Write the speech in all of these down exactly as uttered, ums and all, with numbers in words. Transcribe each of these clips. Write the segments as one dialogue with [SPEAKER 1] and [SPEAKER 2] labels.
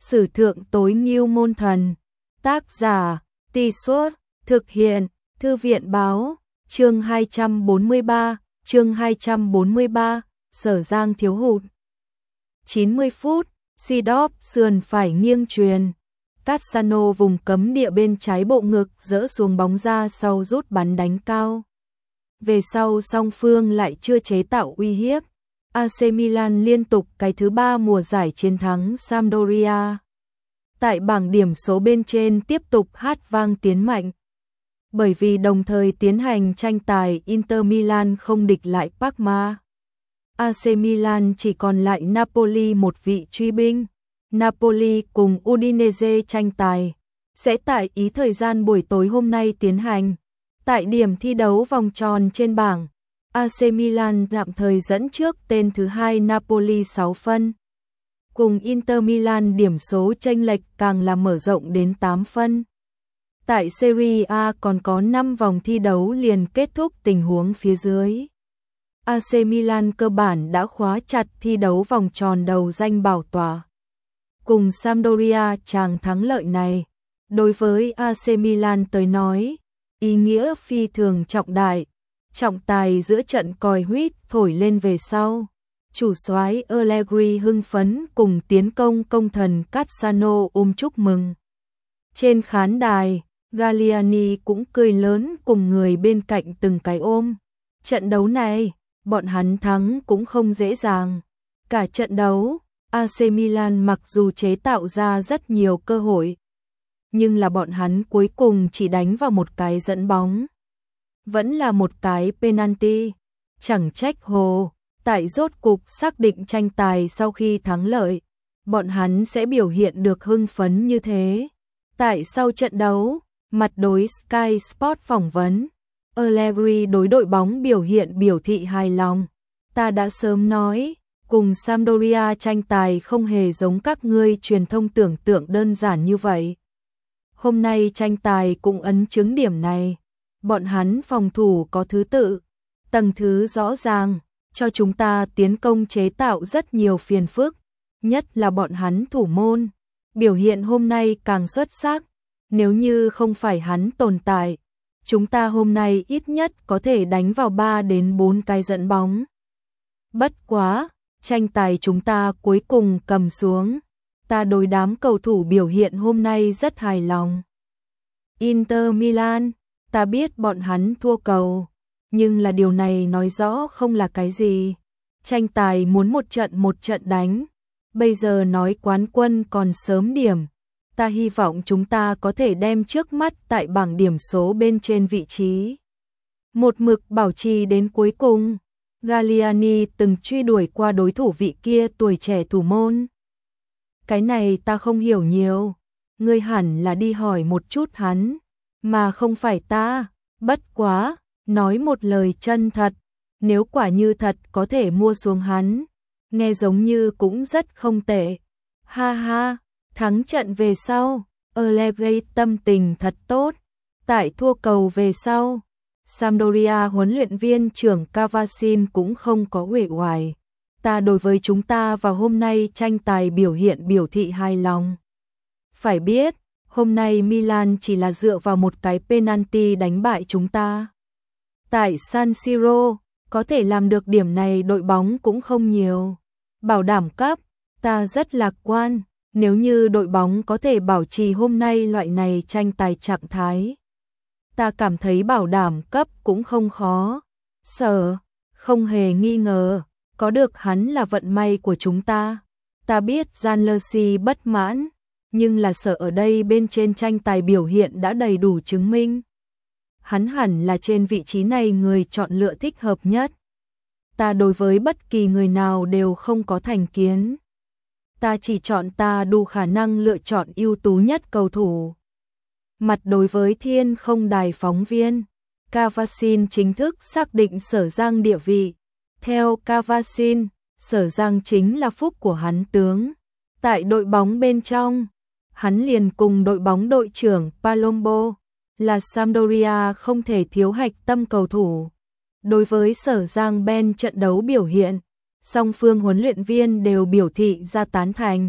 [SPEAKER 1] Sử thượng tối ngưu môn thần. Tác giả, Tì Suốt, thực hiện, Thư viện báo, chương hai trăm bốn mươi ba, chương hai trăm bốn mươi ba, Sở Giang thiếu hụt. chín mươi phút, Sidorf sườn phải nghiêng truyền. Cassano vùng cấm địa bên trái bộ ngực dỡ xuống bóng ra sau rút bắn đánh cao. Về sau song phương lại chưa chế tạo uy hiếp. a xê Milan liên tục cái thứ ba mùa giải chiến thắng Sampdoria. Tại bảng điểm số bên trên tiếp tục hát vang tiến mạnh. Bởi vì đồng thời tiến hành tranh tài Inter Milan không địch lại Parma. a xê Milan chỉ còn lại Napoli một vị truy binh. Napoli cùng Udinese tranh tài sẽ tại ý thời gian buổi tối hôm nay tiến hành. Tại điểm thi đấu vòng tròn trên bảng, a xê Milan tạm thời dẫn trước tên thứ hai Napoli sáu phân. Cùng Inter Milan điểm số chênh lệch càng là mở rộng đến tám phân. Tại Serie A còn có năm vòng thi đấu liền kết thúc tình huống phía dưới. a xê Milan cơ bản đã khóa chặt thi đấu vòng tròn đầu danh bảo tỏa. Cùng Sampdoria chàng thắng lợi này, đối với a xê Milan tới nói, ý nghĩa phi thường trọng đại. Trọng tài giữa trận còi huýt thổi lên về sau. Chủ soái Allegri hưng phấn cùng tiến công công thần Cassano ôm chúc mừng. Trên khán đài, Galliani cũng cười lớn cùng người bên cạnh từng cái ôm. Trận đấu này, bọn hắn thắng cũng không dễ dàng. Cả trận đấu, a xê Milan mặc dù chế tạo ra rất nhiều cơ hội, nhưng là bọn hắn cuối cùng chỉ đánh vào một cái dẫn bóng. Vẫn là một cái penalty. Chẳng trách Hồ, tại rốt cục xác định tranh tài sau khi thắng lợi, bọn hắn sẽ biểu hiện được hưng phấn như thế. Tại sau trận đấu, mặt đối Sky Sport phỏng vấn, Allegri đối đội bóng biểu hiện biểu thị hài lòng. Ta đã sớm nói, cùng Sampdoria tranh tài không hề giống các ngươi truyền thông tưởng tượng đơn giản như vậy. Hôm nay tranh tài cũng ấn chứng điểm này. Bọn hắn phòng thủ có thứ tự, tầng thứ rõ ràng, cho chúng ta tiến công chế tạo rất nhiều phiền phức, nhất là bọn hắn thủ môn. Biểu hiện hôm nay càng xuất sắc, nếu như không phải hắn tồn tại, chúng ta hôm nay ít nhất có thể đánh vào ba đến bốn cái dẫn bóng. Bất quá, tranh tài chúng ta cuối cùng cầm xuống, ta đối đám cầu thủ biểu hiện hôm nay rất hài lòng. Inter Milan, ta biết bọn hắn thua cầu, nhưng là điều này nói rõ không là cái gì. Tranh tài muốn một trận một trận đánh, bây giờ nói quán quân còn sớm điểm. Ta hy vọng chúng ta có thể đem trước mắt tại bảng điểm số bên trên vị trí một mực bảo trì đến cuối cùng. Galliani từng truy đuổi qua đối thủ vị kia tuổi trẻ thủ môn. Cái này ta không hiểu nhiều, ngươi hẳn là đi hỏi một chút hắn, mà không phải ta. Bất quá, nói một lời chân thật, nếu quả như thật có thể mua xuống hắn, nghe giống như cũng rất không tệ. Ha ha, thắng trận về sau, Allegri tâm tình thật tốt. Tại thua cầu về sau, Sampdoria huấn luyện viên trưởng Cavasin cũng không có uể oải. Ta đối với chúng ta vào hôm nay tranh tài biểu hiện biểu thị hài lòng. Phải biết, hôm nay Milan chỉ là dựa vào một cái penalty đánh bại chúng ta. Tại San Siro, có thể làm được điểm này đội bóng cũng không nhiều. Bảo đảm cấp, ta rất lạc quan, nếu như đội bóng có thể bảo trì hôm nay loại này tranh tài trạng thái. Ta cảm thấy bảo đảm cấp cũng không khó. Sở, không hề nghi ngờ, có được hắn là vận may của chúng ta. Ta biết Gianluigi bất mãn, nhưng là Sở ở đây bên trên tranh tài biểu hiện đã đầy đủ chứng minh. Hắn hẳn là trên vị trí này người chọn lựa thích hợp nhất. Ta đối với bất kỳ người nào đều không có thành kiến. Ta chỉ chọn ta đủ khả năng lựa chọn ưu tú nhất cầu thủ. Mặt đối với thiên không đài phóng viên, Cavasin chính thức xác định Sở Giang địa vị. Theo Cavasin, Sở Giang chính là phúc của hắn tướng. Tại đội bóng bên trong, hắn liền cùng đội bóng đội trưởng Palombo là Sampdoria không thể thiếu hạch tâm cầu thủ. Đối với Sở Giang Ben trận đấu biểu hiện, song phương huấn luyện viên đều biểu thị ra tán thành.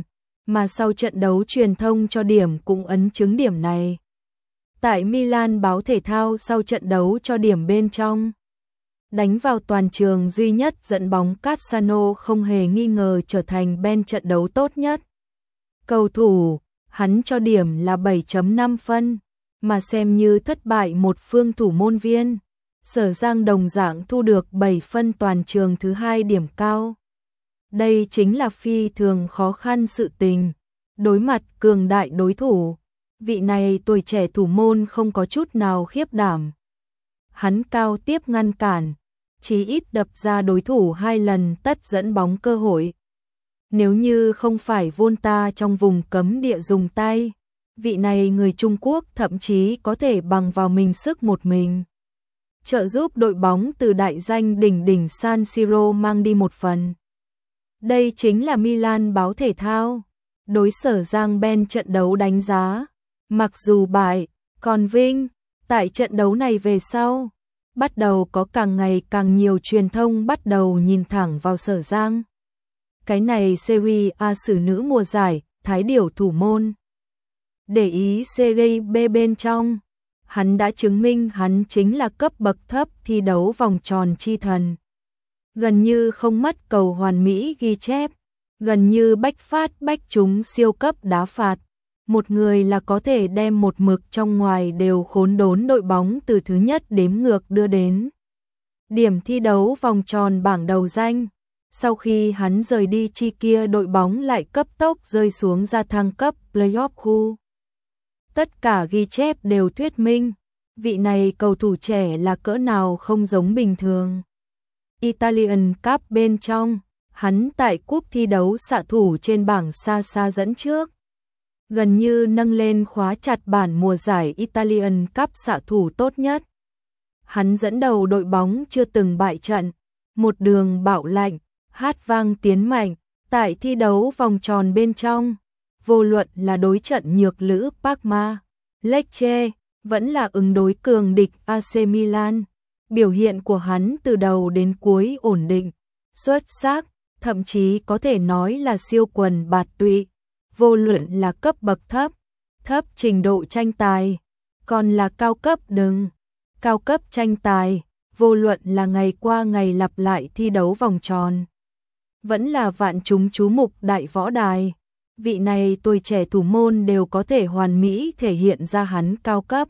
[SPEAKER 1] mà sau trận đấu truyền thông cho điểm cũng ấn chứng điểm này. Tại Milan, báo thể thao sau trận đấu cho điểm bên trong đánh vào toàn trường duy nhất dẫn bóng Cassano không hề nghi ngờ trở thành Ben trận đấu tốt nhất. Cầu thủ, hắn cho điểm là bảy phẩy năm phân, mà xem như thất bại một phương thủ môn viên. Sở Giang đồng dạng thu được bảy phân, toàn trường thứ hai điểm cao. Đây chính là phi thường khó khăn sự tình. Đối mặt cường đại đối thủ, vị này tuổi trẻ thủ môn không có chút nào khiếp đảm. Hắn cao tiếp ngăn cản, chí ít đập ra đối thủ hai lần tất dẫn bóng cơ hội. Nếu như không phải Volta trong vùng cấm địa dùng tay, vị này người Trung Quốc thậm chí có thể bằng vào mình sức một mình trợ giúp đội bóng từ đại danh đỉnh đỉnh San Siro mang đi một phần. Đây chính là Milan, báo thể thao đối Sở Giang Ben trận đấu đánh giá. Mặc dù bại, còn Vinh, tại trận đấu này về sau, bắt đầu có càng ngày càng nhiều truyền thông bắt đầu nhìn thẳng vào Sở Giang. Cái này Serie A xử nữ mùa giải, Thái Điểu thủ môn. Để ý Serie B bên trong, hắn đã chứng minh hắn chính là cấp bậc thấp thi đấu vòng tròn chi thần. Gần như không mất cầu hoàn mỹ ghi chép, gần như bách phát bách trúng siêu cấp đá phạt. Một người là có thể đem một mực trong ngoài đều khốn đốn đội bóng từ thứ nhất đếm ngược đưa đến điểm thi đấu vòng tròn bảng đầu danh. Sau khi hắn rời đi, chi kia đội bóng lại cấp tốc rơi xuống ra thăng cấp playoff khu. Tất cả ghi chép đều thuyết minh, vị này cầu thủ trẻ là cỡ nào không giống bình thường. Italian Cup bên trong, hắn tại cúp thi đấu xạ thủ trên bảng xa xa dẫn trước. Gần như nâng lên khóa chặt bản mùa giải Italian Cup xạ thủ tốt nhất. Hắn dẫn đầu đội bóng chưa từng bại trận, một đường bạo lạnh, hát vang tiến mạnh, tại thi đấu vòng tròn bên trong, vô luận là đối trận nhược lữ Parma, Lecce, vẫn là ứng đối cường địch a xê Milan. Biểu hiện của hắn từ đầu đến cuối ổn định, xuất sắc, thậm chí có thể nói là siêu quần bạt tụy. Vô luận là cấp bậc thấp, thấp trình độ tranh tài, còn là cao cấp đừng, cao cấp tranh tài, vô luận là ngày qua ngày lặp lại thi đấu vòng tròn, vẫn là vạn chúng chú mục đại võ đài, vị này tuổi trẻ thủ môn đều có thể hoàn mỹ thể hiện ra hắn cao cấp.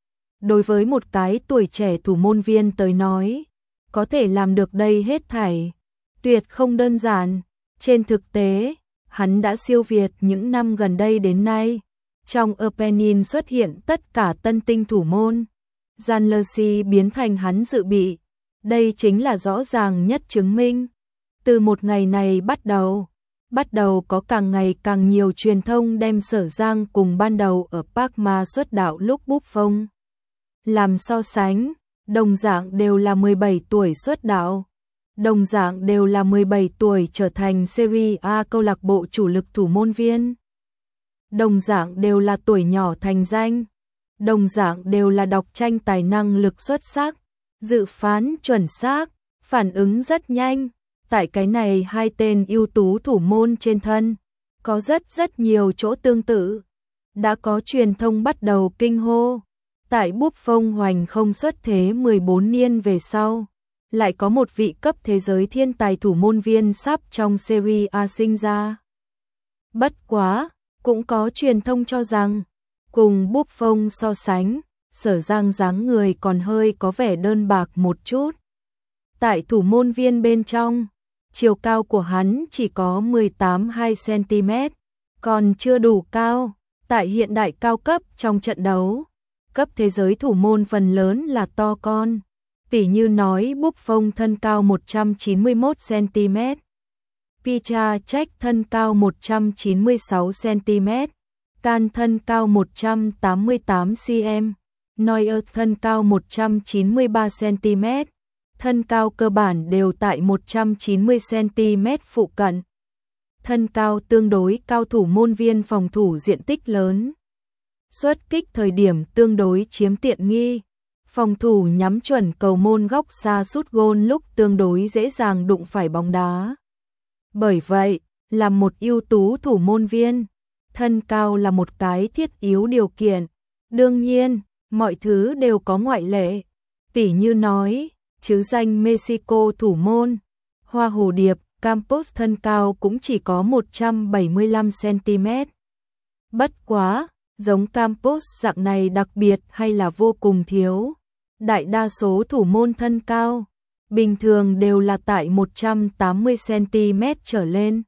[SPEAKER 1] Đối với một cái tuổi trẻ thủ môn viên tới nói, có thể làm được đây hết thảy, tuyệt không đơn giản. Trên thực tế, hắn đã siêu việt những năm gần đây đến nay. Trong opening xuất hiện tất cả tân tinh thủ môn, Gianluigi biến thành hắn dự bị. Đây chính là rõ ràng nhất chứng minh. Từ một ngày này bắt đầu, bắt đầu có càng ngày càng nhiều truyền thông đem Sở Giang cùng ban đầu ở Parma xuất đạo lúc Buffon làm so sánh, đồng dạng đều là mười bảy tuổi xuất đạo. Đồng dạng đều là mười bảy tuổi trở thành Serie A câu lạc bộ chủ lực thủ môn viên. Đồng dạng đều là tuổi nhỏ thành danh. Đồng dạng đều là đọc tranh tài năng lực xuất sắc, dự phán chuẩn xác, phản ứng rất nhanh. Tại cái này hai tên ưu tú thủ môn trên thân, có rất rất nhiều chỗ tương tự. Đã có truyền thông bắt đầu kinh hô. Tại Buffon hoành không xuất thế mười bốn niên về sau, lại có một vị cấp thế giới thiên tài thủ môn viên sắp trong Serie A sinh ra. Bất quá, cũng có truyền thông cho rằng, cùng Buffon so sánh, Sở Giang dáng người còn hơi có vẻ đơn bạc một chút. Tại thủ môn viên bên trong, chiều cao của hắn chỉ có mười tám phẩy hai xăng-ti-mét, còn chưa đủ cao. Tại hiện đại cao cấp trong trận đấu, cấp thế giới thủ môn phần lớn là to con. Tỉ như nói Buffon thân cao một trăm chín mươi mốt xăng-ti-mét, Petr Cech thân cao một trăm chín mươi sáu xăng-ti-mét, Can thân cao một trăm tám mươi tám xăng-ti-mét, Neuer thân cao một trăm chín mươi ba xăng-ti-mét, thân cao cơ bản đều tại một trăm chín mươi xăng-ti-mét phụ cận. Thân cao tương đối cao thủ môn viên phòng thủ diện tích lớn, xuất kích thời điểm tương đối chiếm tiện nghi. Phòng thủ nhắm chuẩn cầu môn góc xa sút gôn lúc tương đối dễ dàng đụng phải bóng đá. Bởi vậy, là một ưu tú thủ môn viên, thân cao là một cái thiết yếu điều kiện. Đương nhiên, mọi thứ đều có ngoại lệ. Tỉ như nói, chứ danh Mexico thủ môn, Hoa Hồ Điệp, Campos thân cao cũng chỉ có một trăm bảy mươi lăm xăng-ti-mét. Bất quá, giống Campos dạng này đặc biệt hay là vô cùng thiếu. Đại đa số thủ môn thân cao, bình thường đều là tại một trăm tám mươi xăng-ti-mét trở lên.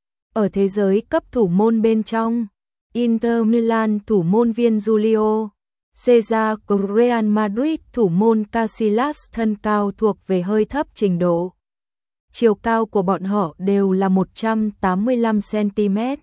[SPEAKER 1] Ở thế giới cấp thủ môn bên trong, Inter Milan thủ môn viên Julio Cesar của Real Madrid thủ môn Casillas thân cao thuộc về hơi thấp trình độ. Chiều cao của bọn họ đều là một trăm tám mươi lăm xăng-ti-mét.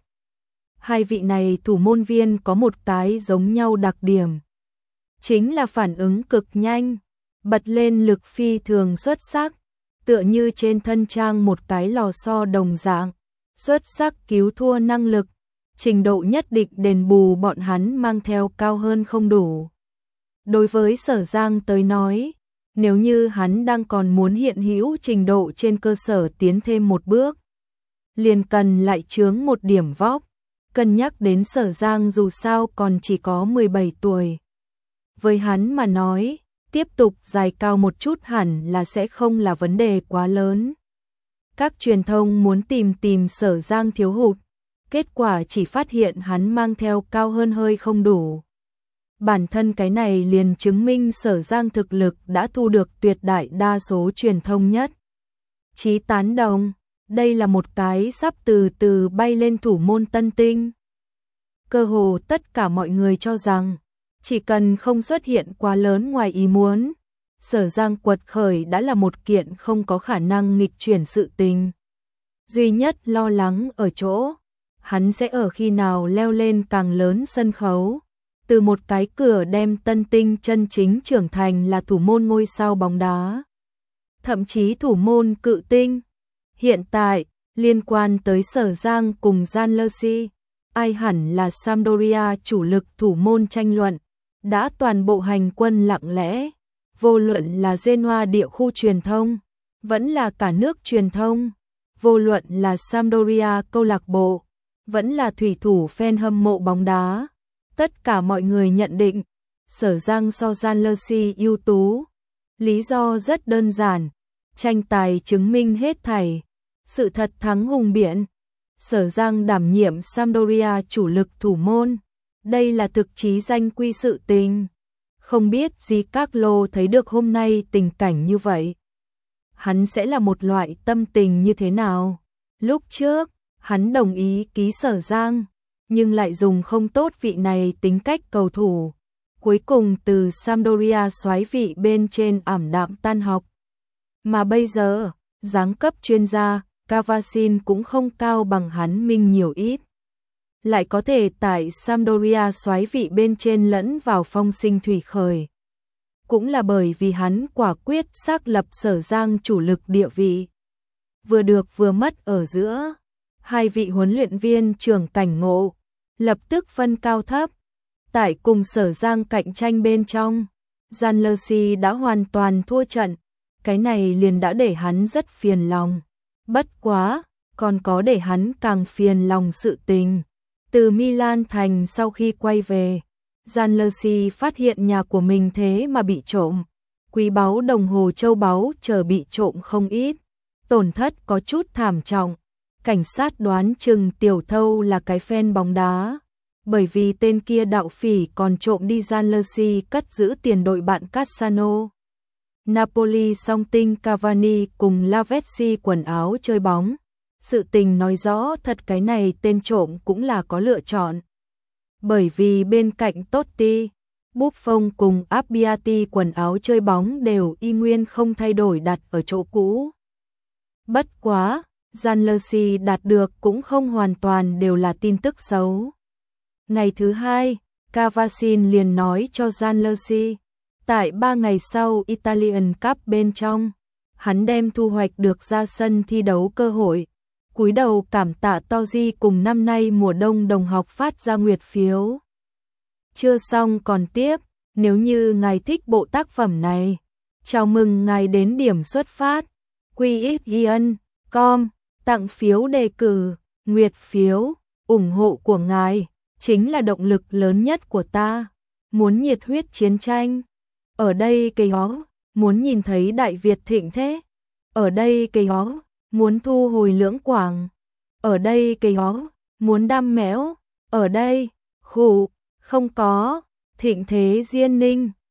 [SPEAKER 1] Hai vị này thủ môn viên có một cái giống nhau đặc điểm. Chính là phản ứng cực nhanh, bật lên lực phi thường xuất sắc, tựa như trên thân trang một cái lò xo đồng dạng. Xuất sắc cứu thua năng lực, trình độ nhất định đền bù bọn hắn mang theo cao hơn không đủ. Đối với Sở Giang tới nói, nếu như hắn đang còn muốn hiện hữu trình độ trên cơ sở tiến thêm một bước, liền cần lại chướng một điểm vóc. Cân nhắc đến Sở Giang dù sao còn chỉ có mười bảy tuổi. Với hắn mà nói, tiếp tục dài cao một chút hẳn là sẽ không là vấn đề quá lớn. Các truyền thông muốn tìm tìm Sở Giang thiếu hụt, kết quả chỉ phát hiện hắn mang theo cao hơn hơi không đủ. Bản thân cái này liền chứng minh Sở Giang thực lực đã thu được tuyệt đại đa số truyền thông nhất chí tán đồng, đây là một cái sắp từ từ bay lên thủ môn tân tinh. Cơ hồ tất cả mọi người cho rằng, chỉ cần không xuất hiện quá lớn ngoài ý muốn, Sở Giang quật khởi đã là một kiện không có khả năng nghịch chuyển sự tình. Duy nhất lo lắng ở chỗ, hắn sẽ ở khi nào leo lên càng lớn sân khấu, từ một cái cửa đem tân tinh chân chính trưởng thành là thủ môn ngôi sao bóng đá, thậm chí thủ môn cự tinh. Hiện tại, liên quan tới Sở Giang cùng Gianluigi, ai hẳn là Sampdoria chủ lực thủ môn tranh luận, đã toàn bộ hành quân lặng lẽ, vô luận là Genoa địa khu truyền thông, vẫn là cả nước truyền thông, vô luận là Sampdoria câu lạc bộ, vẫn là thủy thủ fan hâm mộ bóng đá. Tất cả mọi người nhận định, Sở Giang so Gianluigi ưu tú. Lý do rất đơn giản, tranh tài chứng minh hết thảy, sự thật thắng hùng biện. Sở Giang đảm nhiệm Sampdoria chủ lực thủ môn, đây là thực chí danh quy sự tình. Không biết Giancarlo thấy được hôm nay tình cảnh như vậy, hắn sẽ là một loại tâm tình như thế nào? Lúc trước, hắn đồng ý ký Sở Giang, nhưng lại dùng không tốt vị này tính cách cầu thủ. Cuối cùng từ Sampdoria soái vị bên trên ảm đạm tan học. Mà bây giờ, giáng cấp chuyên gia, Cavasin cũng không cao bằng hắn minh nhiều ít. Lại có thể tại Sampdoria soái vị bên trên lẫn vào phong sinh thủy khởi. Cũng là bởi vì hắn quả quyết xác lập Sở Giang chủ lực địa vị. Vừa được vừa mất ở giữa, hai vị huấn luyện viên trưởng cảnh ngộ, lập tức phân cao thấp. Tại cùng Sở Giang cạnh tranh bên trong, Gianluigi đã hoàn toàn thua trận, cái này liền đã để hắn rất phiền lòng. Bất quá, còn có để hắn càng phiền lòng sự tình. Từ Milan thành sau khi quay về, Gianluigi phát hiện nhà của mình thế mà bị trộm, quý báu đồng hồ châu báu chờ bị trộm không ít, tổn thất có chút thảm trọng. Cảnh sát đoán chừng tiểu thâu là cái fan bóng đá, bởi vì tên kia đạo phỉ còn trộm đi Gianluigi cất giữ tiền đội bạn Cassano. Napoli song tinh Cavani cùng Lavezzi quần áo chơi bóng. Sự tình nói rõ thật cái này tên trộm cũng là có lựa chọn. Bởi vì bên cạnh Totti, Buffon cùng Abbiati quần áo chơi bóng đều y nguyên không thay đổi đặt ở chỗ cũ. Bất quá, Gianluigi đạt được cũng không hoàn toàn đều là tin tức xấu. Ngày thứ hai, Cavasin liền nói cho Gianluigi, tại ba ngày sau Italian Cup bên trong, hắn đem thu hoạch được ra sân thi đấu cơ hội. Cúi đầu cảm tạ Toji cùng năm nay mùa đông đồng học phát ra nguyệt phiếu. Chưa xong còn tiếp, nếu như ngài thích bộ tác phẩm này, chào mừng ngài đến điểm xuất phát. quy ích i en chấm com, tặng phiếu đề cử, Nguyệt phiếu, ủng hộ của ngài chính là động lực lớn nhất của ta. Muốn nhiệt huyết chiến tranh. Ở đây cây ó, muốn nhìn thấy Đại Việt thịnh thế. Ở đây cây ó, muốn thu hồi Lưỡng Quảng. Ở đây cây ó, muốn đam mẽo. Ở đây, khủ, không có, thịnh thế Diên Ninh.